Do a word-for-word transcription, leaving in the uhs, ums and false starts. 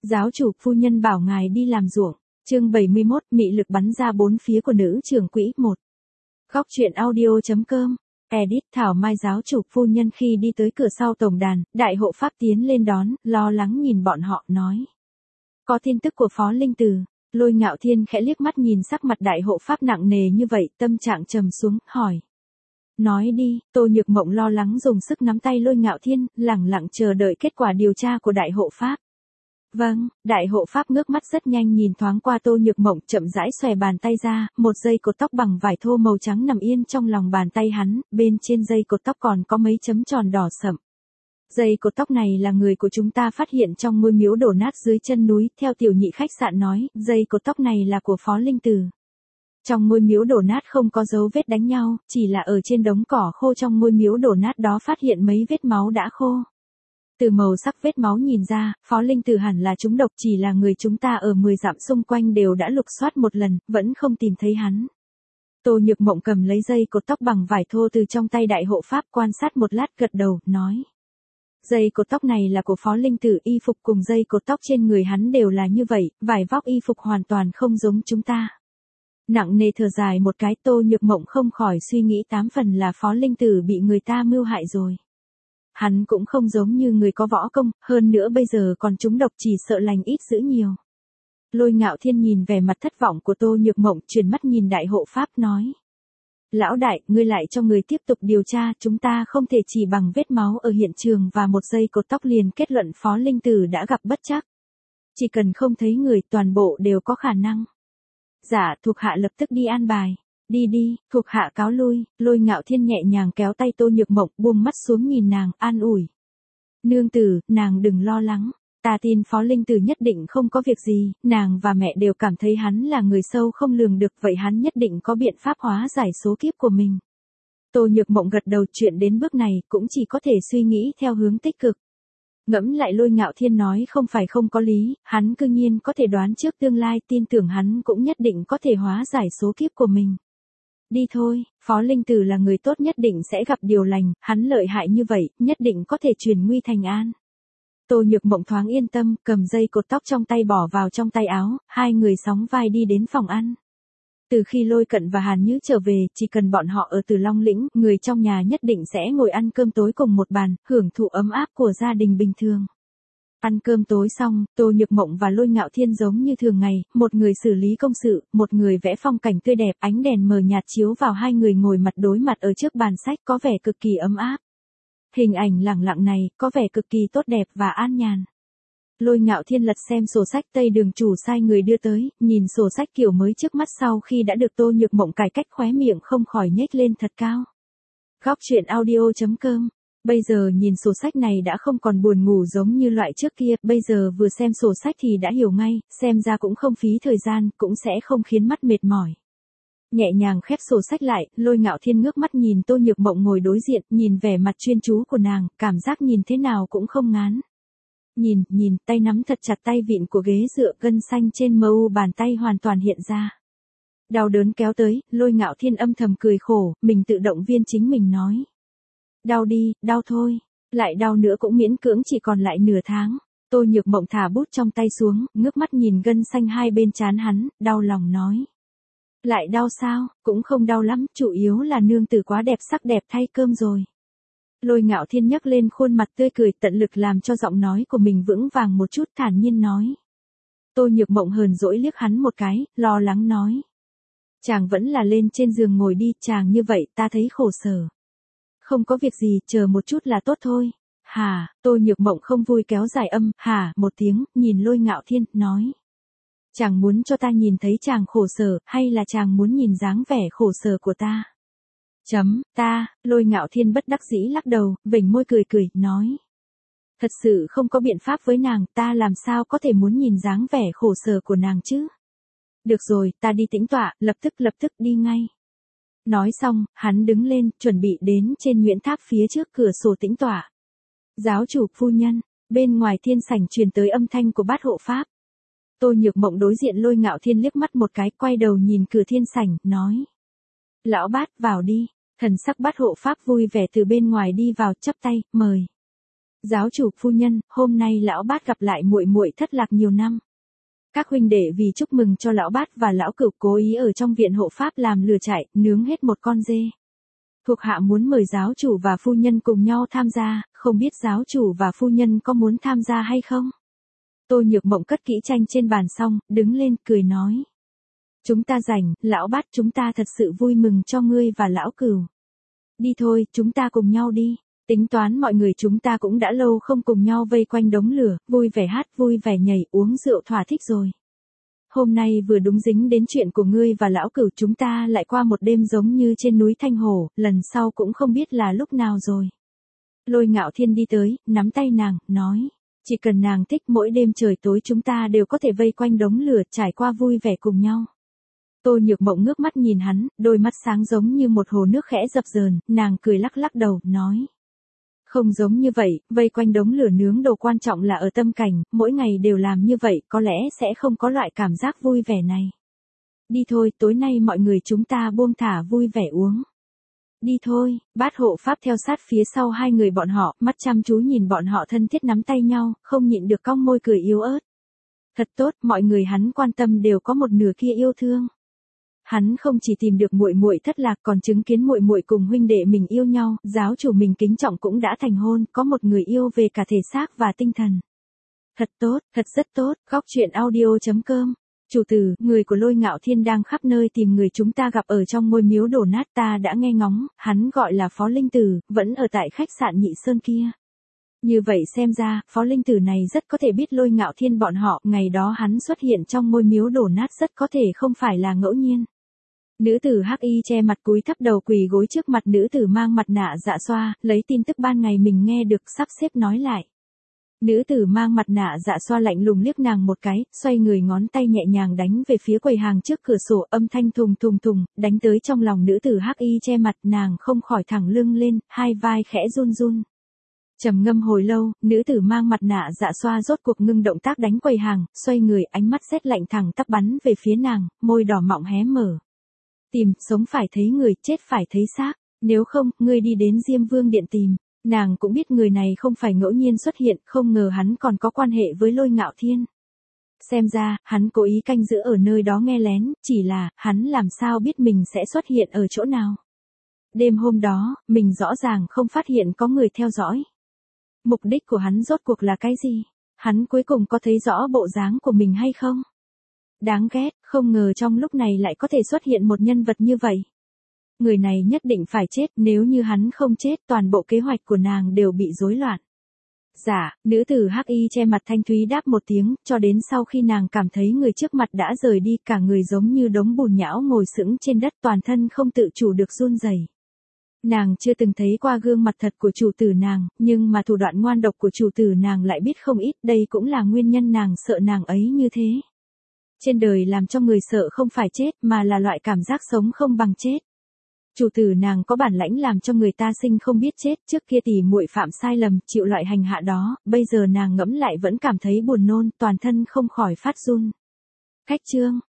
Giáo chủ phu nhân bảo ngài đi làm ruộng. Chương bảy mươi mốt, mị lực bắn ra bốn phía của nữ trưởng quỹ. Một. Góc truyện audio.com. Edit. Thảo Mai. Giáo chủ phu nhân khi đi tới cửa sau tổng đàn, đại hộ pháp tiến lên đón, lo lắng nhìn bọn họ, nói. Có tin tức của Phó Linh Từ. Lôi Ngạo Thiên khẽ liếc mắt nhìn sắc mặt đại hộ pháp nặng nề như vậy, tâm trạng trầm xuống, hỏi. Nói đi. Tô Nhược Mộng lo lắng dùng sức nắm tay Lôi Ngạo Thiên, lẳng lặng chờ đợi kết quả điều tra của đại hộ pháp. Vâng. Đại hộ pháp ngước mắt rất nhanh nhìn thoáng qua Tô Nhược Mộng, chậm rãi xòe bàn tay ra, một dây cột tóc bằng vải thô màu trắng nằm yên trong lòng bàn tay hắn, bên trên dây cột tóc còn có mấy chấm tròn đỏ sậm. Dây cột tóc này là người của chúng ta phát hiện trong ngôi miếu đổ nát dưới chân núi, theo tiểu nhị khách sạn nói, dây cột tóc này là của Phó Linh Từ. Trong ngôi miếu đổ nát không có dấu vết đánh nhau, chỉ là ở trên đống cỏ khô trong ngôi miếu đổ nát đó phát hiện mấy vết máu đã khô. Từ màu sắc vết máu nhìn ra, Phó Linh Từ hẳn là trúng độc, chỉ là người chúng ta ở mười dặm xung quanh đều đã lục soát một lần, vẫn không tìm thấy hắn. Tô Nhược Mộng cầm lấy dây cột tóc bằng vải thô từ trong tay đại hộ pháp, quan sát một lát gật đầu, nói. Dây cột tóc này là của Phó Linh Từ, y phục cùng dây cột tóc trên người hắn đều là như vậy, vải vóc y phục hoàn toàn không giống chúng ta. Nặng nề thở dài một cái, Tô Nhược Mộng không khỏi suy nghĩ tám phần là Phó Linh Từ bị người ta mưu hại rồi. Hắn cũng không giống như người có võ công, hơn nữa bây giờ còn trúng độc, chỉ sợ lành ít dữ nhiều. Lôi Ngạo Thiên nhìn vẻ mặt thất vọng của Tô Nhược Mộng, chuyển mắt nhìn đại hộ pháp, nói. Lão đại, ngươi lại cho người tiếp tục điều tra, chúng ta không thể chỉ bằng vết máu ở hiện trường và một dây cột tóc liền kết luận Phó Linh Từ đã gặp bất trắc. Chỉ cần không thấy người, toàn bộ đều có khả năng. Dạ, thuộc hạ lập tức đi an bài. Đi đi, thuộc hạ cáo lui. Lôi Ngạo Thiên nhẹ nhàng kéo tay Tô Nhược Mộng, buông mắt xuống nhìn nàng, an ủi. Nương tử, nàng đừng lo lắng. Ta tin Phó Linh Từ nhất định không có việc gì, nàng và mẹ đều cảm thấy hắn là người sâu không lường được, vậy hắn nhất định có biện pháp hóa giải số kiếp của mình. Tô Nhược Mộng gật đầu, chuyện đến bước này cũng chỉ có thể suy nghĩ theo hướng tích cực. Ngẫm lại Lôi Ngạo Thiên nói không phải không có lý, hắn cư nhiên có thể đoán trước tương lai, tin tưởng hắn cũng nhất định có thể hóa giải số kiếp của mình. Đi thôi, Phó Linh Từ là người tốt, nhất định sẽ gặp điều lành, hắn lợi hại như vậy, nhất định có thể chuyển nguy thành an. Tô Nhược Mộng thoáng yên tâm, cầm dây cột tóc trong tay bỏ vào trong tay áo, hai người sóng vai đi đến phòng ăn. Từ khi Lôi Cận và Hàn Như trở về, chỉ cần bọn họ ở Từ Long Lĩnh, người trong nhà nhất định sẽ ngồi ăn cơm tối cùng một bàn, hưởng thụ ấm áp của gia đình bình thường. Ăn cơm tối xong, Tô Nhược Mộng và Lôi Ngạo Thiên giống như thường ngày, một người xử lý công sự, một người vẽ phong cảnh tươi đẹp, ánh đèn mờ nhạt chiếu vào hai người ngồi mặt đối mặt ở trước bàn sách, có vẻ cực kỳ ấm áp. Hình ảnh lẳng lặng này, có vẻ cực kỳ tốt đẹp và an nhàn. Lôi Ngạo Thiên lật xem sổ sách Tây Đường chủ sai người đưa tới, nhìn sổ sách kiểu mới trước mắt sau khi đã được Tô Nhược Mộng cải cách, khóe miệng không khỏi nhếch lên thật cao. Góc truyện audio.com. Bây giờ nhìn sổ sách này đã không còn buồn ngủ giống như loại trước kia, bây giờ vừa xem sổ sách thì đã hiểu ngay, xem ra cũng không phí thời gian, cũng sẽ không khiến mắt mệt mỏi. Nhẹ nhàng khép sổ sách lại, Lôi Ngạo Thiên ngước mắt nhìn Tô Nhược Mộng ngồi đối diện, nhìn vẻ mặt chuyên chú của nàng, cảm giác nhìn thế nào cũng không ngán. Nhìn, nhìn, tay nắm thật chặt tay vịn của ghế dựa, gân xanh trên mờ u bàn tay hoàn toàn hiện ra. Đau đớn kéo tới, Lôi Ngạo Thiên âm thầm cười khổ, mình tự động viên chính mình nói. Đau đi, đau thôi, lại đau nữa cũng miễn cưỡng, chỉ còn lại nửa tháng. Tô Nhược Mộng thả bút trong tay xuống, ngước mắt nhìn gân xanh hai bên trán hắn, đau lòng nói. Lại đau sao, cũng không đau lắm, chủ yếu là nương tử quá đẹp, sắc đẹp thay cơm rồi. Lôi Ngạo Thiên nhấc lên khuôn mặt tươi cười, tận lực làm cho giọng nói của mình vững vàng một chút, thản nhiên nói. Tô Nhược Mộng hờn dỗi liếc hắn một cái, lo lắng nói. Chàng vẫn là lên trên giường ngồi đi, chàng như vậy ta thấy khổ sở. Không có việc gì, chờ một chút là tốt thôi. Hà, Tô Nhược Mộng không vui kéo dài âm, hà, một tiếng, nhìn Lôi Ngạo Thiên, nói. Chàng muốn cho ta nhìn thấy chàng khổ sở, hay là chàng muốn nhìn dáng vẻ khổ sở của ta? Chấm, ta, Lôi Ngạo Thiên bất đắc dĩ lắc đầu, vểnh môi cười cười, nói. Thật sự không có biện pháp với nàng, ta làm sao có thể muốn nhìn dáng vẻ khổ sở của nàng chứ? Được rồi, ta đi tĩnh tọa, lập tức lập tức đi ngay. Nói xong, hắn đứng lên, chuẩn bị đến trên Nguyễn Tháp phía trước cửa sổ tĩnh tọa. Giáo chủ phu nhân, bên ngoài thiên sảnh truyền tới âm thanh của Bát hộ pháp. Tô Nhược Mộng đối diện Lôi Ngạo Thiên liếc mắt một cái, quay đầu nhìn cửa thiên sảnh, nói. Lão Bát, vào đi. Thần sắc Bát hộ pháp vui vẻ từ bên ngoài đi vào, chắp tay, mời. Giáo chủ phu nhân, hôm nay lão bát gặp lại muội muội thất lạc nhiều năm. Các huynh đệ vì chúc mừng cho lão bát và lão cửu cố ý ở trong viện hộ pháp làm lửa chạy, nướng hết một con dê. Thuộc hạ muốn mời giáo chủ và phu nhân cùng nhau tham gia, không biết giáo chủ và phu nhân có muốn tham gia hay không? Tô Nhược Mộng cất kỹ tranh trên bàn xong, đứng lên, cười nói. Chúng ta rảnh, lão bát, chúng ta thật sự vui mừng cho ngươi và lão cửu. Đi thôi, chúng ta cùng nhau đi. Tính toán mọi người chúng ta cũng đã lâu không cùng nhau vây quanh đống lửa, vui vẻ hát, vui vẻ nhảy, uống rượu thỏa thích rồi. Hôm nay vừa đúng dính đến chuyện của ngươi và lão cửu, chúng ta lại qua một đêm giống như trên núi Thanh Hồ, lần sau cũng không biết là lúc nào rồi. Lôi Ngạo Thiên đi tới, nắm tay nàng, nói. Chỉ cần nàng thích, mỗi đêm trời tối chúng ta đều có thể vây quanh đống lửa, trải qua vui vẻ cùng nhau. Tô Nhược Mộng ngước mắt nhìn hắn, đôi mắt sáng giống như một hồ nước khẽ dập dờn, nàng cười lắc lắc đầu, nói. Không giống như vậy, vây quanh đống lửa nướng đồ quan trọng là ở tâm cảnh, mỗi ngày đều làm như vậy, có lẽ sẽ không có loại cảm giác vui vẻ này. Đi thôi, tối nay mọi người chúng ta buông thả vui vẻ uống. Đi thôi, Bát hộ pháp theo sát phía sau hai người bọn họ, mắt chăm chú nhìn bọn họ thân thiết nắm tay nhau, không nhịn được cong môi cười yếu ớt. Thật tốt, mọi người hắn quan tâm đều có một nửa kia yêu thương. Hắn không chỉ tìm được muội muội thất lạc, còn chứng kiến muội muội cùng huynh đệ mình yêu nhau, giáo chủ mình kính trọng cũng đã thành hôn, có một người yêu về cả thể xác và tinh thần. Thật tốt, thật rất tốt. Góc truyện audio chấm com. Chủ tử, người của Lôi Ngạo Thiên đang khắp nơi tìm người, chúng ta gặp ở trong ngôi miếu đổ nát, ta đã nghe ngóng, hắn gọi là Phó Linh Tử, vẫn ở tại khách sạn Nhị Sơn kia. Như vậy xem ra, Phó Linh Tử này rất có thể biết Lôi Ngạo Thiên bọn họ, ngày đó hắn xuất hiện trong ngôi miếu đổ nát rất có thể không phải là ngẫu nhiên. Nữ tử hắc y che mặt cúi thấp đầu quỳ gối trước mặt nữ tử mang mặt nạ dạ xoa, lấy tin tức ban ngày mình nghe được sắp xếp nói lại. Nữ tử mang mặt nạ dạ xoa lạnh lùng liếc nàng một cái, xoay người ngón tay nhẹ nhàng đánh về phía quầy hàng trước cửa sổ, âm thanh thùng thùng thùng, đánh tới trong lòng nữ tử hắc y che mặt, nàng không khỏi thẳng lưng lên, hai vai khẽ run run. Trầm ngâm hồi lâu, nữ tử mang mặt nạ dạ xoa rốt cuộc ngưng động tác đánh quầy hàng, xoay người, ánh mắt sét lạnh thẳng tắp bắn về phía nàng, môi đỏ mọng hé mở. Tìm, sống phải thấy người, chết phải thấy xác, nếu không, ngươi đi đến Diêm Vương điện tìm. Nàng cũng biết người này không phải ngẫu nhiên xuất hiện, không ngờ hắn còn có quan hệ với Lôi Ngạo Thiên. Xem ra, hắn cố ý canh giữ ở nơi đó nghe lén, chỉ là, hắn làm sao biết mình sẽ xuất hiện ở chỗ nào. Đêm hôm đó, mình rõ ràng không phát hiện có người theo dõi. Mục đích của hắn rốt cuộc là cái gì? Hắn cuối cùng có thấy rõ bộ dáng của mình hay không? Đáng ghét, không ngờ trong lúc này lại có thể xuất hiện một nhân vật như vậy. Người này nhất định phải chết, nếu như hắn không chết, toàn bộ kế hoạch của nàng đều bị rối loạn. Dạ, nữ tử hắc y che mặt thanh thúy đáp một tiếng, cho đến sau khi nàng cảm thấy người trước mặt đã rời đi, cả người giống như đống bùn nhão ngồi sững trên đất, toàn thân không tự chủ được run rẩy. Nàng chưa từng thấy qua gương mặt thật của chủ tử nàng, nhưng mà thủ đoạn ngoan độc của chủ tử nàng lại biết không ít, đây cũng là nguyên nhân nàng sợ nàng ấy như thế. Trên đời làm cho người sợ không phải chết, mà là loại cảm giác sống không bằng chết. Chủ tử nàng có bản lãnh làm cho người ta sinh không biết chết, trước kia tỉ muội phạm sai lầm, chịu loại hành hạ đó, bây giờ nàng ngẫm lại vẫn cảm thấy buồn nôn, toàn thân không khỏi phát run. Khách chương,